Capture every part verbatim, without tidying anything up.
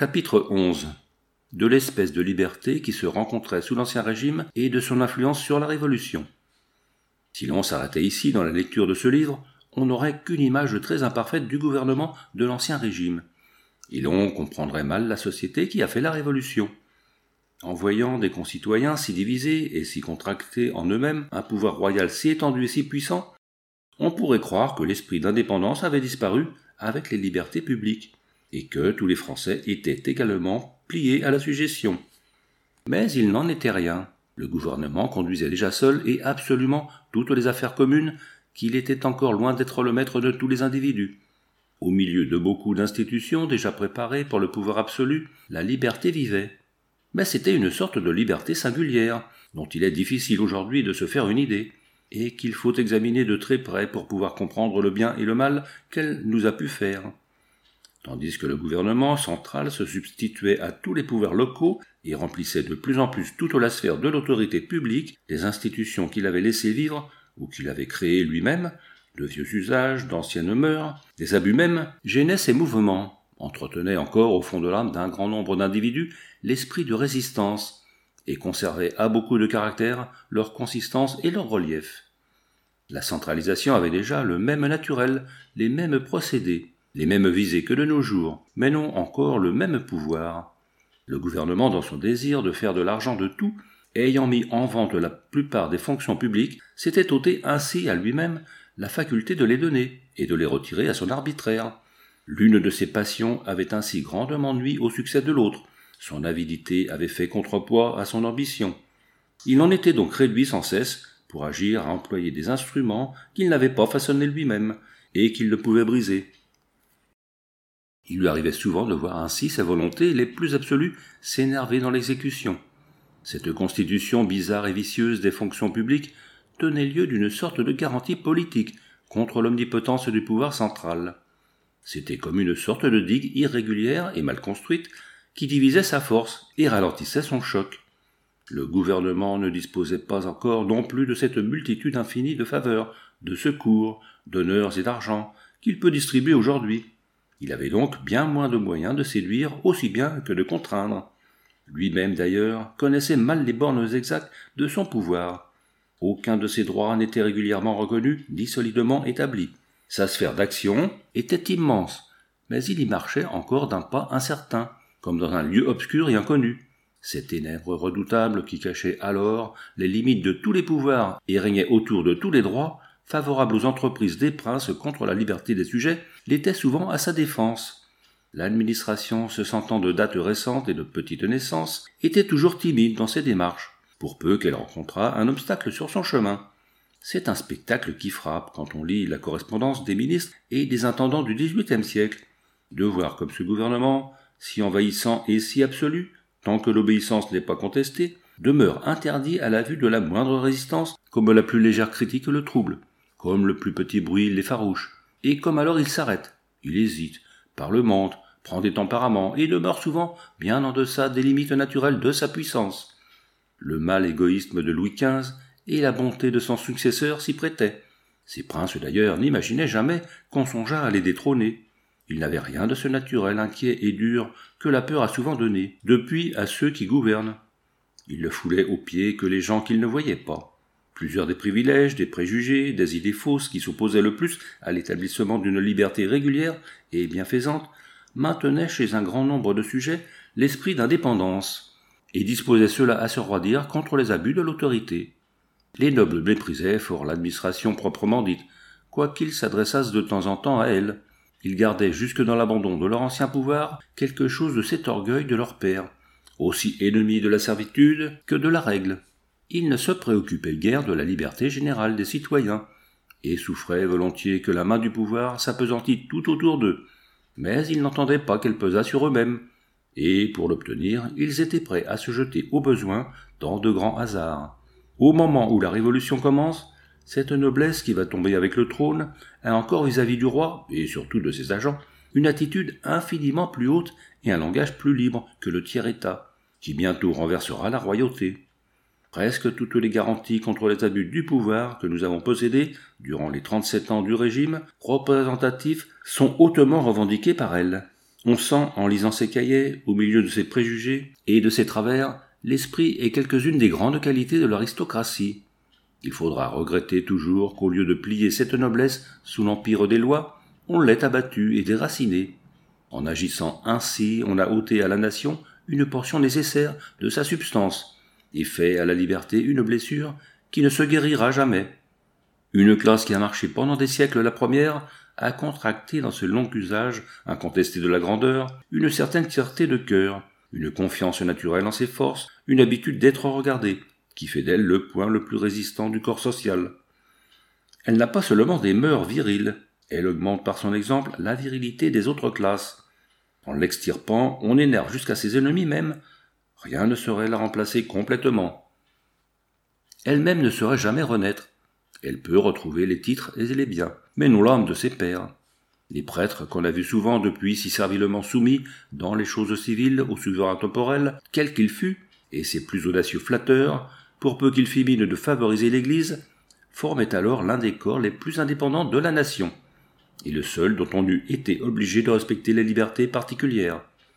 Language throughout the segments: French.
Chapitre onze. De l'espèce de liberté qui se rencontrait sous l'Ancien Régime et de son influence sur la Révolution. Si l'on s'arrêtait ici dans la lecture de ce livre, on n'aurait qu'une image très imparfaite du gouvernement de l'Ancien Régime, et l'on comprendrait mal la société qui a fait la Révolution. En voyant des concitoyens si divisés et si contractés en eux-mêmes, un pouvoir royal si étendu et si puissant, on pourrait croire que l'esprit d'indépendance avait disparu avec les libertés publiques, et que tous les Français étaient également pliés à la sujétion. Mais il n'en était rien. Le gouvernement conduisait déjà seul et absolument toutes les affaires communes, qu'il était encore loin d'être le maître de tous les individus. Au milieu de beaucoup d'institutions déjà préparées pour le pouvoir absolu, la liberté vivait. Mais c'était une sorte de liberté singulière, dont il est difficile aujourd'hui de se faire une idée, et qu'il faut examiner de très près pour pouvoir comprendre le bien et le mal qu'elle nous a pu faire. Tandis que le gouvernement central se substituait à tous les pouvoirs locaux et remplissait de plus en plus toute la sphère de l'autorité publique, des institutions qu'il avait laissées vivre ou qu'il avait créées lui-même, de vieux usages, d'anciennes mœurs, des abus même, gênaient ces mouvements, entretenaient encore au fond de l'âme d'un grand nombre d'individus l'esprit de résistance et conservaient à beaucoup de caractères leur consistance et leur relief. La centralisation avait déjà le même naturel, les mêmes procédés, les mêmes visées que de nos jours, mais non encore le même pouvoir. Le gouvernement, dans son désir de faire de l'argent de tout, ayant mis en vente la plupart des fonctions publiques, s'était ôté ainsi à lui-même la faculté de les donner et de les retirer à son arbitraire. L'une de ses passions avait ainsi grandement nui au succès de l'autre, son avidité avait fait contrepoids à son ambition. Il en était donc réduit sans cesse pour agir à employer des instruments qu'il n'avait pas façonnés lui-même et qu'il ne pouvait briser. Il lui arrivait souvent de voir ainsi ses volontés les plus absolues s'énerver dans l'exécution. Cette constitution bizarre et vicieuse des fonctions publiques tenait lieu d'une sorte de garantie politique contre l'omnipotence du pouvoir central. C'était comme une sorte de digue irrégulière et mal construite qui divisait sa force et ralentissait son choc. Le gouvernement ne disposait pas encore non plus de cette multitude infinie de faveurs, de secours, d'honneurs et d'argent qu'il peut distribuer aujourd'hui. Il avait donc bien moins de moyens de séduire aussi bien que de contraindre. Lui-même, d'ailleurs, connaissait mal les bornes exactes de son pouvoir. Aucun de ses droits n'était régulièrement reconnu ni solidement établi. Sa sphère d'action était immense, mais il y marchait encore d'un pas incertain, comme dans un lieu obscur et inconnu. Ces ténèbres redoutables qui cachaient alors les limites de tous les pouvoirs et régnaient autour de tous les droits, favorables aux entreprises des princes contre la liberté des sujets, l'étaient souvent à sa défense. L'administration, se sentant de date récente et de petite naissance, était toujours timide dans ses démarches, pour peu qu'elle rencontrât un obstacle sur son chemin. C'est un spectacle qui frappe quand on lit la correspondance des ministres et des intendants du dix-huitième siècle, de voir comme ce gouvernement, si envahissant et si absolu, tant que l'obéissance n'est pas contestée, demeure interdit à la vue de la moindre résistance, comme la plus légère critique le trouble, comme le plus petit bruit l'effarouche, et comme alors il s'arrête, il hésite, parlemente, prend des tempéraments et demeure souvent bien en deçà des limites naturelles de sa puissance. Le mal égoïsme de Louis quinze et la bonté de son successeur s'y prêtaient. Ces princes d'ailleurs n'imaginaient jamais qu'on songeât à les détrôner. Ils n'avaient rien de ce naturel inquiet et dur que la peur a souvent donné, depuis à ceux qui gouvernent. Ils le foulaient aux pieds que les gens qu'ils ne voyaient pas. Plusieurs des privilèges, des préjugés, des idées fausses qui s'opposaient le plus à l'établissement d'une liberté régulière et bienfaisante maintenaient chez un grand nombre de sujets l'esprit d'indépendance et disposaient ceux-là à se roidir contre les abus de l'autorité. Les nobles méprisaient fort l'administration proprement dite, quoiqu'ils s'adressassent de temps en temps à elle. Ils gardaient jusque dans l'abandon de leur ancien pouvoir quelque chose de cet orgueil de leur père, aussi ennemis de la servitude que de la règle. Ils ne se préoccupaient guère de la liberté générale des citoyens, et souffraient volontiers que la main du pouvoir s'apesantît tout autour d'eux, mais ils n'entendaient pas qu'elle pesât sur eux-mêmes, et pour l'obtenir, ils étaient prêts à se jeter au besoin dans de grands hasards. Au moment où la Révolution commence, cette noblesse qui va tomber avec le trône a encore vis-à-vis du roi, et surtout de ses agents, une attitude infiniment plus haute et un langage plus libre que le tiers-État, qui bientôt renversera la royauté. Presque toutes les garanties contre les abus du pouvoir que nous avons possédées durant les trente-sept ans du régime représentatif sont hautement revendiquées par elle. On sent, en lisant ses cahiers, au milieu de ses préjugés et de ses travers, l'esprit et quelques-unes des grandes qualités de l'aristocratie. Il faudra regretter toujours qu'au lieu de plier cette noblesse sous l'empire des lois, on l'ait abattue et déracinée. En agissant ainsi, on a ôté à la nation une portion nécessaire de sa substance et fait à la liberté une blessure qui ne se guérira jamais. Une classe qui a marché pendant des siècles la première a contracté dans ce long usage incontesté de la grandeur une certaine fierté de cœur, une confiance naturelle en ses forces, une habitude d'être regardée, qui fait d'elle le point le plus résistant du corps social. Elle n'a pas seulement des mœurs viriles, elle augmente par son exemple la virilité des autres classes. En l'extirpant, on énerve jusqu'à ses ennemis même, rien ne saurait la remplacer complètement. Elle-même ne saurait jamais renaître. Elle peut retrouver les titres et les biens, mais non l'âme de ses pères. Les prêtres qu'on a vus souvent depuis si servilement soumis dans les choses civiles au souverain temporel, quel qu'il fût, et ses plus audacieux flatteurs, pour peu qu'ils fît mine de favoriser l'Église, formaient alors l'un des corps les plus indépendants de la nation, et le seul dont on eût été obligé de respecter les libertés particulières.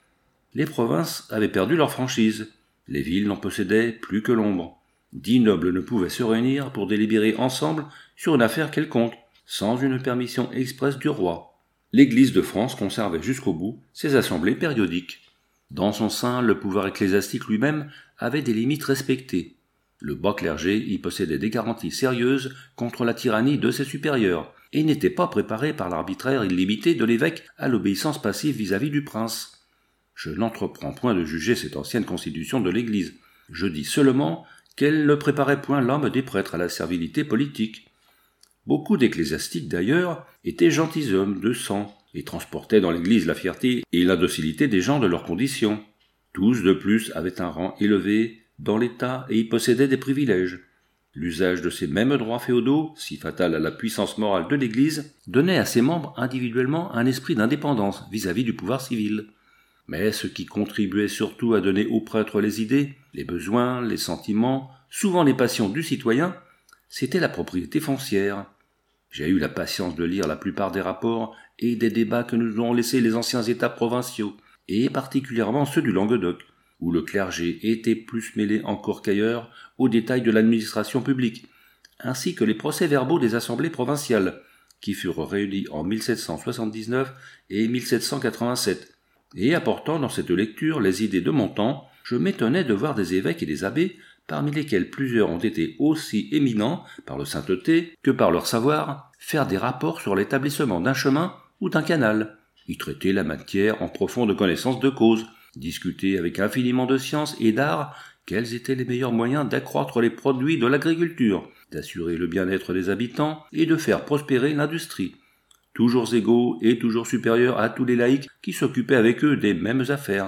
Les provinces avaient perdu leur franchise, les villes n'en possédaient plus que l'ombre. Dix nobles ne pouvaient se réunir pour délibérer ensemble sur une affaire quelconque, sans une permission expresse du roi. L'Église de France conservait jusqu'au bout ses assemblées périodiques. Dans son sein, le pouvoir ecclésiastique lui-même avait des limites respectées. Le bas clergé y possédait des garanties sérieuses contre la tyrannie de ses supérieurs, et n'était pas préparé par l'arbitraire illimité de l'évêque à l'obéissance passive vis-à-vis du prince. Je n'entreprends point de juger cette ancienne constitution de l'Église. Je dis seulement qu'elle ne préparait point l'homme des prêtres à la servilité politique. Beaucoup d'ecclésiastiques, d'ailleurs, étaient gentilshommes de sang, et transportaient dans l'Église la fierté et la docilité des gens de leur condition. Tous, de plus, avaient un rang élevé dans l'État et y possédaient des privilèges. L'usage de ces mêmes droits féodaux, si fatal à la puissance morale de l'Église, donnait à ses membres individuellement un esprit d'indépendance vis-à-vis du pouvoir civil. Mais ce qui contribuait surtout à donner aux prêtres les idées, les besoins, les sentiments, souvent les passions du citoyen, c'était la propriété foncière. J'ai eu la patience de lire la plupart des rapports et des débats que nous ont laissés les anciens États provinciaux, et particulièrement ceux du Languedoc, où le clergé était plus mêlé encore qu'ailleurs aux détails de l'administration publique, ainsi que les procès-verbaux des assemblées provinciales, qui furent réunis en mille sept cent soixante-dix-neuf et mille sept cent quatre-vingt-sept. Et apportant dans cette lecture les idées de mon temps, je m'étonnais de voir des évêques et des abbés, parmi lesquels plusieurs ont été aussi éminents par leur sainteté que par leur savoir, faire des rapports sur l'établissement d'un chemin ou d'un canal, y traiter la matière en profonde connaissance de cause, discuter avec infiniment de science et d'art quels étaient les meilleurs moyens d'accroître les produits de l'agriculture, d'assurer le bien-être des habitants et de faire prospérer l'industrie, toujours égaux et toujours supérieurs à tous les laïcs qui s'occupaient avec eux des mêmes affaires.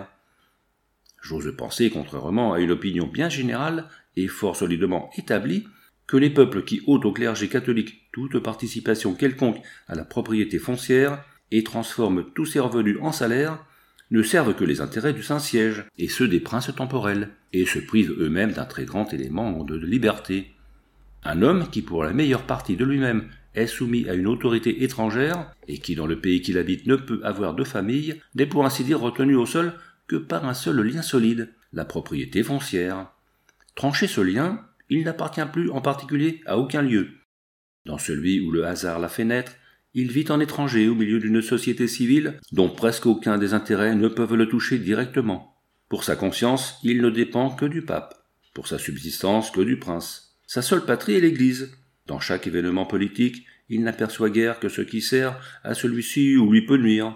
J'ose penser, contrairement à une opinion bien générale et fort solidement établie, que les peuples qui ôtent au clergé catholique toute participation quelconque à la propriété foncière et transforment tous ses revenus en salaire ne servent que les intérêts du Saint-Siège et ceux des princes temporels, et se privent eux-mêmes d'un très grand élément de liberté. Un homme qui, pour la meilleure partie de lui-même, est soumis à une autorité étrangère, et qui, dans le pays qu'il habite, ne peut avoir de famille, n'est pour ainsi dire retenu au sol que par un seul lien solide, la propriété foncière. Tranché ce lien, il n'appartient plus en particulier à aucun lieu. Dans celui où le hasard l'a fait naître, il vit en étranger au milieu d'une société civile dont presque aucun des intérêts ne peuvent le toucher directement. Pour sa conscience, il ne dépend que du pape, pour sa subsistance que du prince. Sa seule patrie est l'Église. Dans chaque événement politique, il n'aperçoit guère que ce qui sert à celui-ci ou lui peut nuire.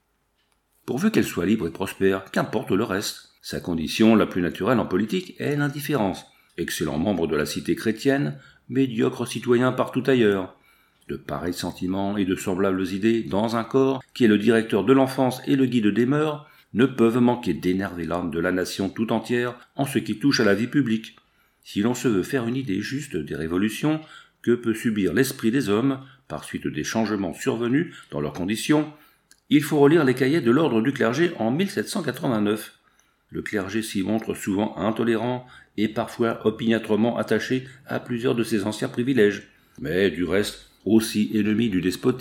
Pourvu qu'elle soit libre et prospère, qu'importe le reste. Sa condition la plus naturelle en politique est l'indifférence. Excellent membre de la cité chrétienne, médiocre citoyen partout ailleurs. De pareils sentiments et de semblables idées dans un corps qui est le directeur de l'enfance et le guide des mœurs ne peuvent manquer d'énerver l'âme de la nation tout entière en ce qui touche à la vie publique. Si l'on se veut faire une idée juste des révolutions que peut subir l'esprit des hommes par suite des changements survenus dans leurs conditions, il faut relire les cahiers de l'ordre du clergé en mille sept cent quatre-vingt-neuf. Le clergé s'y montre souvent intolérant et parfois opiniâtrement attaché à plusieurs de ses anciens privilèges, mais du reste aussi ennemi du despotisme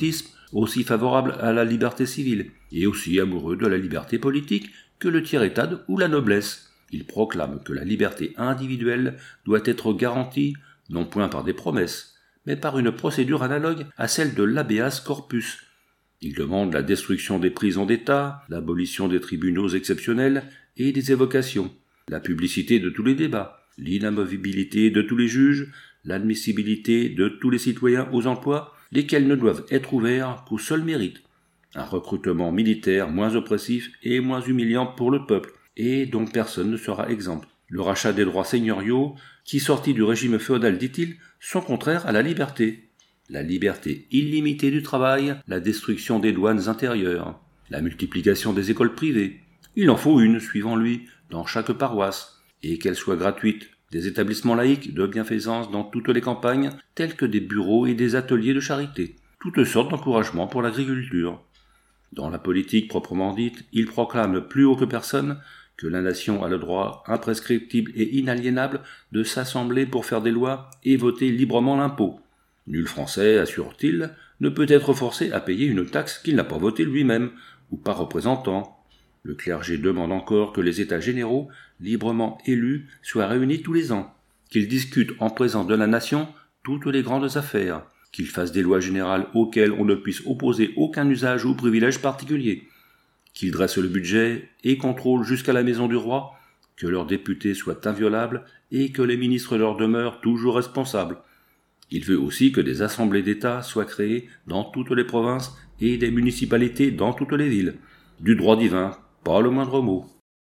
aussi favorable à la liberté civile, et aussi amoureux de la liberté politique que le tiers-état ou la noblesse. Il proclame que la liberté individuelle doit être garantie, non point par des promesses, mais par une procédure analogue à celle de l'habeas corpus. Il demande la destruction des prisons d'État, l'abolition des tribunaux exceptionnels et des évocations, la publicité de tous les débats, l'inamovibilité de tous les juges, l'admissibilité de tous les citoyens aux emplois, lesquels ne doivent être ouverts qu'au seul mérite, un recrutement militaire moins oppressif et moins humiliant pour le peuple, et dont personne ne sera exempt. Le rachat des droits seigneuriaux, qui sortis du régime féodal, dit-il, sont contraires à la liberté. La liberté illimitée du travail, la destruction des douanes intérieures, la multiplication des écoles privées. Il en faut une, suivant lui, dans chaque paroisse, et qu'elle soit gratuite. Des établissements laïques de bienfaisance dans toutes les campagnes, tels que des bureaux et des ateliers de charité. Toutes sortes d'encouragements pour l'agriculture. Dans la politique proprement dite, il proclame plus haut que personne que la nation a le droit imprescriptible et inaliénable de s'assembler pour faire des lois et voter librement l'impôt. Nul Français, assure-t-il, ne peut être forcé à payer une taxe qu'il n'a pas votée lui-même, ou par représentant. Le clergé demande encore que les États généraux, librement élus, soient réunis tous les ans, qu'ils discutent en présence de la nation toutes les grandes affaires, qu'ils fassent des lois générales auxquelles on ne puisse opposer aucun usage ou privilège particulier, qu'ils dressent le budget et contrôlent jusqu'à la maison du roi, que leurs députés soient inviolables et que les ministres leur demeurent toujours responsables. Il veut aussi que des assemblées d'État soient créées dans toutes les provinces et des municipalités dans toutes les villes. Du droit divin, pas le moindre mot.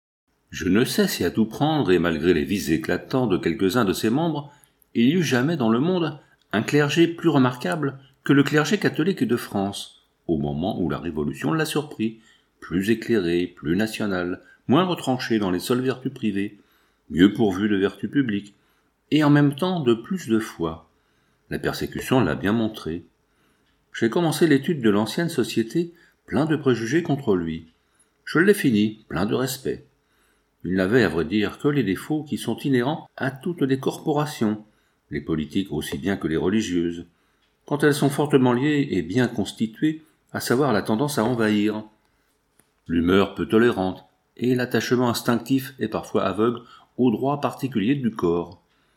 Je ne sais si à tout prendre, et malgré les vices éclatants de quelques-uns de ses membres, il y eut jamais dans le monde un clergé plus remarquable que le clergé catholique de France, au moment où la Révolution l'a surpris, plus éclairé, plus national, moins retranché dans les seules vertus privées, mieux pourvu de vertus publiques, et en même temps de plus de foi. La persécution l'a bien montré. J'ai commencé l'étude de l'ancienne société plein de préjugés contre lui. Je l'ai fini, plein de respect. Il n'avait à vrai dire que les défauts qui sont inhérents à toutes les corporations, les politiques aussi bien que les religieuses, quand elles sont fortement liées et bien constituées, à savoir la tendance à envahir, l'humeur peu tolérante et l'attachement instinctif et parfois aveugle aux droits particuliers du corps.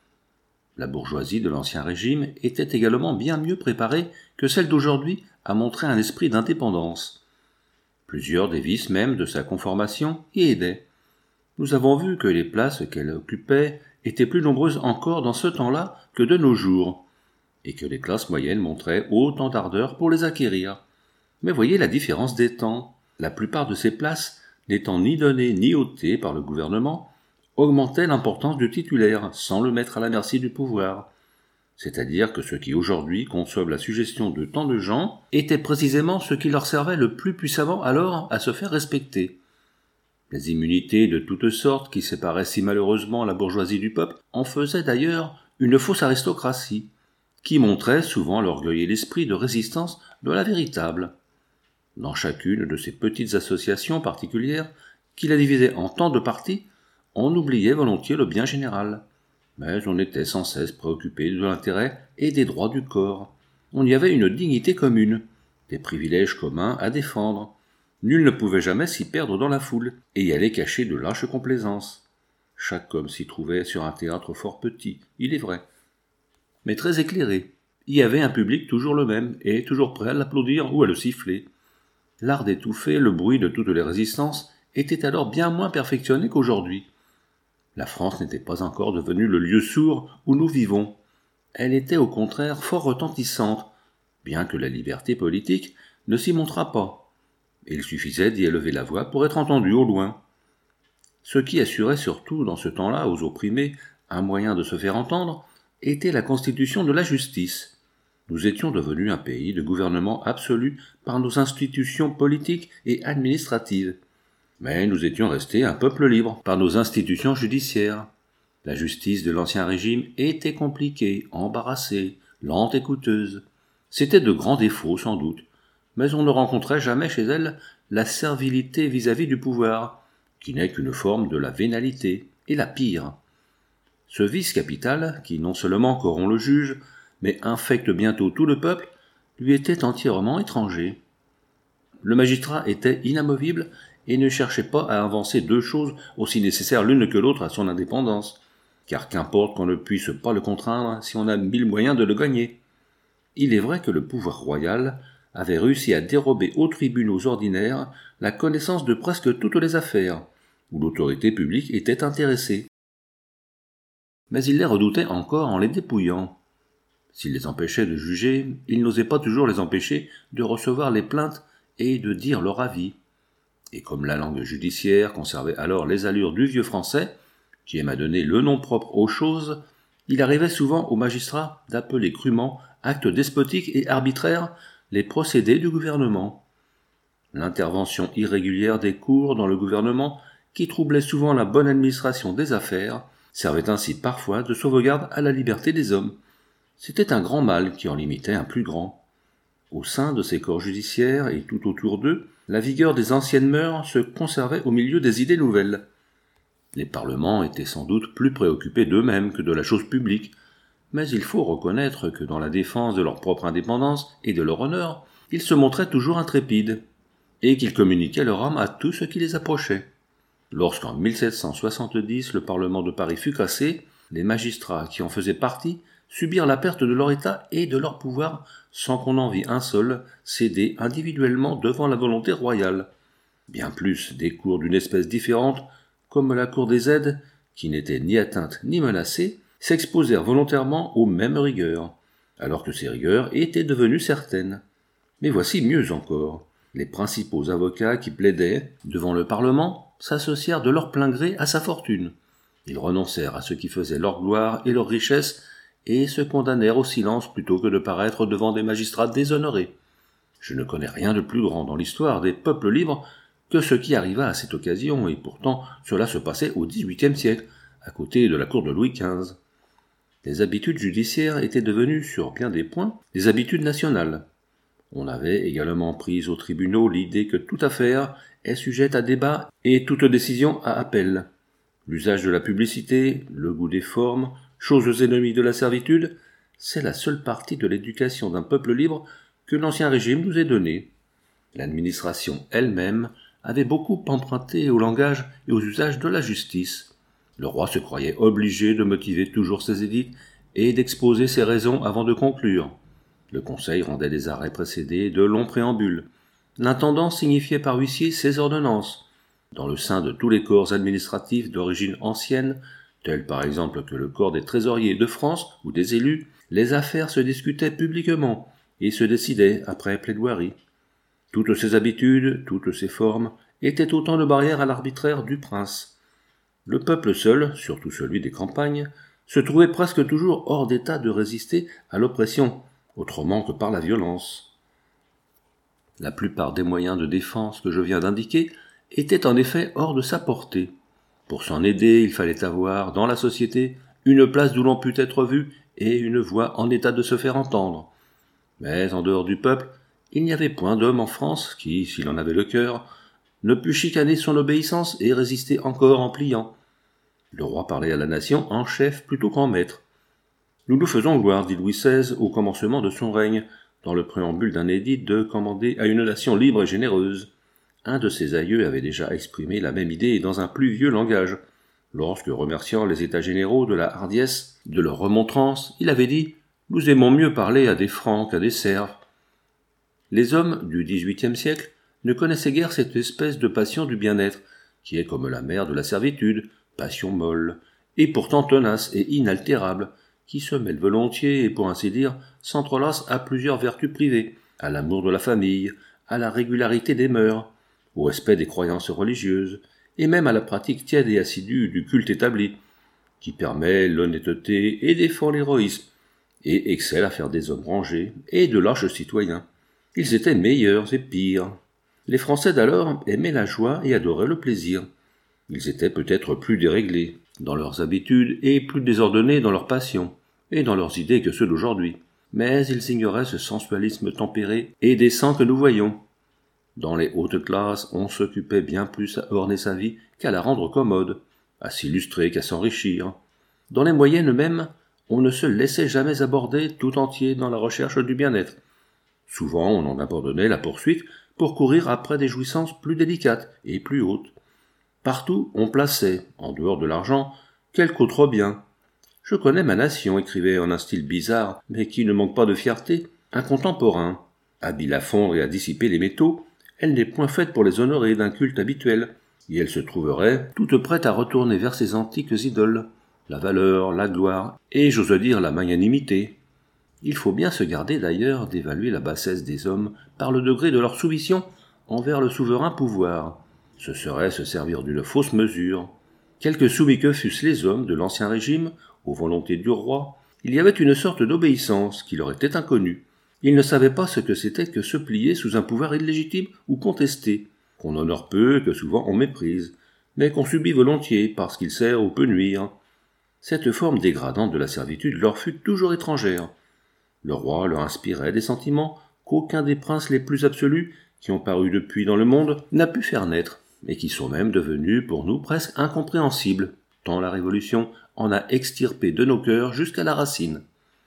La bourgeoisie de l'Ancien Régime était également bien mieux préparée que celle d'aujourd'hui à montrer un esprit d'indépendance. Plusieurs des vices même de sa conformation y aidaient. Nous avons vu que les places qu'elle occupait étaient plus nombreuses encore dans ce temps-là que de nos jours, et que les classes moyennes montraient autant d'ardeur pour les acquérir. Mais voyez la différence des temps. La plupart de ces places, n'étant ni données ni ôtées par le gouvernement, augmentaient l'importance du titulaire sans le mettre à la merci du pouvoir. C'est-à-dire que ceux qui aujourd'hui conçoivent la suggestion de tant de gens étaient précisément ceux qui leur servaient le plus puissamment alors à se faire respecter. Les immunités de toutes sortes qui séparaient si malheureusement la bourgeoisie du peuple en faisaient d'ailleurs une fausse aristocratie, qui montrait souvent l'orgueil et l'esprit de résistance de la véritable. Dans chacune de ces petites associations particulières, qui la divisaient en tant de partis, on oubliait volontiers le bien général, mais on était sans cesse préoccupé de l'intérêt et des droits du corps. On y avait une dignité commune, des privilèges communs à défendre. Nul ne pouvait jamais s'y perdre dans la foule, et y aller cacher de lâches complaisances. Chaque homme s'y trouvait sur un théâtre fort petit, il est vrai, mais très éclairé. Il y avait un public toujours le même, et toujours prêt à l'applaudir ou à le siffler. L'art d'étouffer le bruit de toutes les résistances était alors bien moins perfectionné qu'aujourd'hui. La France n'était pas encore devenue le lieu sourd où nous vivons. Elle était au contraire fort retentissante, bien que la liberté politique ne s'y montrât pas. Il suffisait d'y élever la voix pour être entendu au loin. Ce qui assurait surtout dans ce temps-là aux opprimés un moyen de se faire entendre était la constitution de la justice. Nous étions devenus un pays de gouvernement absolu par nos institutions politiques et administratives. Mais nous étions restés un peuple libre par nos institutions judiciaires. La justice de l'Ancien Régime était compliquée, embarrassée, lente et coûteuse. C'était de grands défauts sans doute, mais on ne rencontrait jamais chez elle la servilité vis-à-vis du pouvoir, qui n'est qu'une forme de la vénalité, et la pire. Ce vice capital, qui non seulement corrompt le juge, mais infecte bientôt tout le peuple, lui étaient entièrement étrangers. Le magistrat était inamovible et ne cherchait pas à avancer deux choses aussi nécessaires l'une que l'autre à son indépendance, car qu'importe qu'on ne puisse pas le contraindre si on a mille moyens de le gagner. Il est vrai que le pouvoir royal avait réussi à dérober aux tribunaux ordinaires la connaissance de presque toutes les affaires, où l'autorité publique était intéressée. Mais il les redoutait encore en les dépouillant. S'il les empêchait de juger, il n'osait pas toujours les empêcher de recevoir les plaintes et de dire leur avis. Et comme la langue judiciaire conservait alors les allures du vieux français, qui aime à donner le nom propre aux choses, il arrivait souvent aux magistrats d'appeler crûment actes despotiques et arbitraires les procédés du gouvernement. L'intervention irrégulière des cours dans le gouvernement, qui troublait souvent la bonne administration des affaires, servait ainsi parfois de sauvegarde à la liberté des hommes. C'était un grand mal qui en limitait un plus grand. Au sein de ces corps judiciaires et tout autour d'eux, la vigueur des anciennes mœurs se conservait au milieu des idées nouvelles. Les parlements étaient sans doute plus préoccupés d'eux-mêmes que de la chose publique, mais il faut reconnaître que dans la défense de leur propre indépendance et de leur honneur, ils se montraient toujours intrépides, et qu'ils communiquaient leur âme à tout ce qui les approchait. Lorsqu'en mille sept cent soixante-dix le Parlement de Paris fut cassé, les magistrats qui en faisaient partie subirent la perte de leur état et de leur pouvoir sans qu'on en vît un seul céder individuellement devant la volonté royale. Bien plus, des cours d'une espèce différente, comme la cour des aides, qui n'était ni atteinte ni menacée, s'exposèrent volontairement aux mêmes rigueurs, alors que ces rigueurs étaient devenues certaines. Mais voici mieux encore. Les principaux avocats qui plaidaient devant le Parlement s'associèrent de leur plein gré à sa fortune. Ils renoncèrent à ce qui faisait leur gloire et leur richesse et se condamnèrent au silence plutôt que de paraître devant des magistrats déshonorés. Je ne connais rien de plus grand dans l'histoire des peuples libres que ce qui arriva à cette occasion, et pourtant cela se passait au dix-huitième siècle, à côté de la cour de Louis quinze. Les habitudes judiciaires étaient devenues, sur bien des points, des habitudes nationales. On avait également pris aux tribunaux l'idée que toute affaire est sujette à débat et toute décision à appel. L'usage de la publicité, le goût des formes, choses ennemies de la servitude, c'est la seule partie de l'éducation d'un peuple libre que l'Ancien Régime nous ait donnée. L'administration elle-même avait beaucoup emprunté au langage et aux usages de la justice. Le roi se croyait obligé de motiver toujours ses édits et d'exposer ses raisons avant de conclure. Le conseil rendait des arrêts précédés de longs préambules. L'intendant signifiait par huissier ses ordonnances. Dans le sein de tous les corps administratifs d'origine ancienne, tels par exemple que le corps des trésoriers de France ou des élus, les affaires se discutaient publiquement et se décidaient après plaidoirie. Toutes ces habitudes, toutes ces formes, étaient autant de barrières à l'arbitraire du prince. Le peuple seul, surtout celui des campagnes, se trouvait presque toujours hors d'état de résister à l'oppression, autrement que par la violence. La plupart des moyens de défense que je viens d'indiquer étaient en effet hors de sa portée. Pour s'en aider, il fallait avoir, dans la société, une place d'où l'on pût être vu et une voix en état de se faire entendre. Mais en dehors du peuple, il n'y avait point d'homme en France qui, s'il en avait le cœur, ne pût chicaner son obéissance et résister encore en pliant. Le roi parlait à la nation en chef plutôt qu'en maître. Nous nous faisons gloire, dit Louis seize, au commencement de son règne, dans le préambule d'un édit de commander à une nation libre et généreuse. Un de ses aïeux avait déjà exprimé la même idée dans un plus vieux langage, lorsque, remerciant les états généraux de la hardiesse de leur remontrance, il avait dit « Nous aimons mieux parler à des Francs qu'à des Serfs ». Les hommes du dix-huitième siècle ne connaissaient guère cette espèce de passion du bien-être, qui est comme la mère de la servitude, passion molle, et pourtant tenace et inaltérable, qui se mêle volontiers et, pour ainsi dire, s'entrelace à plusieurs vertus privées, à l'amour de la famille, à la régularité des mœurs, au respect des croyances religieuses, et même à la pratique tiède et assidue du culte établi, qui permet l'honnêteté et défend l'héroïsme, et excelle à faire des hommes rangés et de lâches citoyens. Ils étaient meilleurs et pires. Les Français d'alors aimaient la joie et adoraient le plaisir. Ils étaient peut-être plus déréglés dans leurs habitudes et plus désordonnés dans leurs passions et dans leurs idées que ceux d'aujourd'hui. Mais ils ignoraient ce sensualisme tempéré et décent que nous voyons. Dans les hautes classes, on s'occupait bien plus à orner sa vie qu'à la rendre commode, à s'illustrer qu'à s'enrichir. Dans les moyennes même, on ne se laissait jamais aborder tout entier dans la recherche du bien-être. Souvent on en abandonnait la poursuite pour courir après des jouissances plus délicates et plus hautes. Partout on plaçait, en dehors de l'argent, quelque autre bien. Je connais ma nation, écrivait en un style bizarre, mais qui ne manque pas de fierté, un contemporain. Habile à fondre et à dissiper les métaux, elle n'est point faite pour les honorer d'un culte habituel, et elle se trouverait toute prête à retourner vers ses antiques idoles, la valeur, la gloire, et j'ose dire la magnanimité. Il faut bien se garder d'ailleurs d'évaluer la bassesse des hommes par le degré de leur soumission envers le souverain pouvoir. Ce serait se servir d'une fausse mesure. Quelque soumis que fussent les hommes de l'ancien régime, aux volontés du roi, il y avait une sorte d'obéissance qui leur était inconnue. Ils ne savaient pas ce que c'était que se plier sous un pouvoir illégitime ou contesté, qu'on honore peu, que souvent on méprise, mais qu'on subit volontiers parce qu'il sert ou peut nuire. Cette forme dégradante de la servitude leur fut toujours étrangère. Le roi leur inspirait des sentiments qu'aucun des princes les plus absolus qui ont paru depuis dans le monde n'a pu faire naître, et qui sont même devenus pour nous presque incompréhensibles, tant la Révolution en a extirpé de nos cœurs jusqu'à la racine.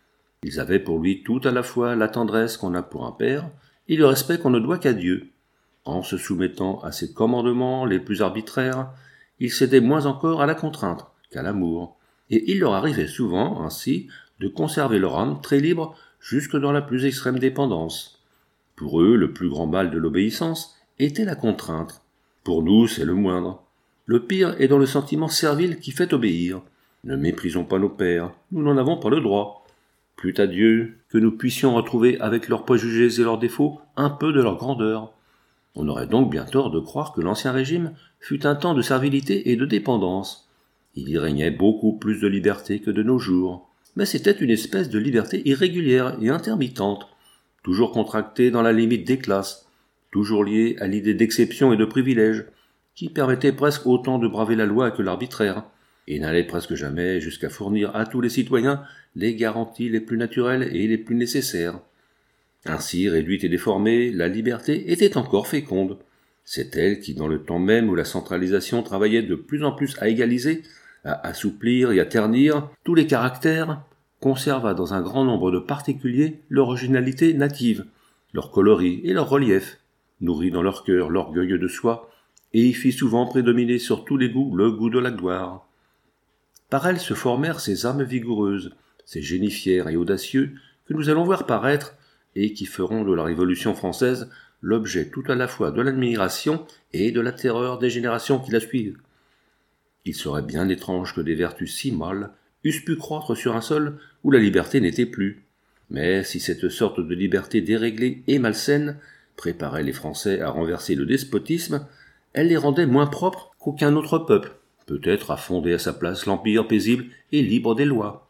Ils avaient pour lui tout à la fois la tendresse qu'on a pour un père et le respect qu'on ne doit qu'à Dieu. En se soumettant à ses commandements les plus arbitraires, ils cédaient moins encore à la contrainte qu'à l'amour, et il leur arrivait souvent, ainsi, de conserver leur âme très libre jusque dans la plus extrême dépendance. Pour eux, le plus grand mal de l'obéissance était la contrainte. Pour nous, c'est le moindre. Le pire est dans le sentiment servile qui fait obéir. Ne méprisons pas nos pères, nous n'en avons pas le droit. Plût à Dieu que nous puissions retrouver avec leurs préjugés et leurs défauts un peu de leur grandeur. On aurait donc bien tort de croire que l'ancien régime fut un temps de servilité et de dépendance. Il y régnait beaucoup plus de liberté que de nos jours, mais c'était une espèce de liberté irrégulière et intermittente, toujours contractée dans la limite des classes, toujours liée à l'idée d'exception et de privilège, qui permettait presque autant de braver la loi que l'arbitraire, et n'allait presque jamais jusqu'à fournir à tous les citoyens les garanties les plus naturelles et les plus nécessaires. Ainsi, réduite et déformée, la liberté était encore féconde. C'est elle qui, dans le temps même où la centralisation travaillait de plus en plus à égaliser, à assouplir et à ternir tous les caractères, conserva dans un grand nombre de particuliers l'originalité native, leur coloris et leur relief, nourrit dans leur cœur l'orgueil de soi, et y fit souvent prédominer sur tous les goûts le goût de la gloire. Par elle se formèrent ces âmes vigoureuses, ces génies fiers et audacieux que nous allons voir paraître et qui feront de la Révolution française l'objet tout à la fois de l'admiration et de la terreur des générations qui la suivent. Il serait bien étrange que des vertus si mâles eussent pu croître sur un sol où la liberté n'était plus. Mais si cette sorte de liberté déréglée et malsaine préparait les Français à renverser le despotisme, elle les rendait moins propres qu'aucun autre peuple, peut-être à fonder à sa place l'empire paisible et libre des lois.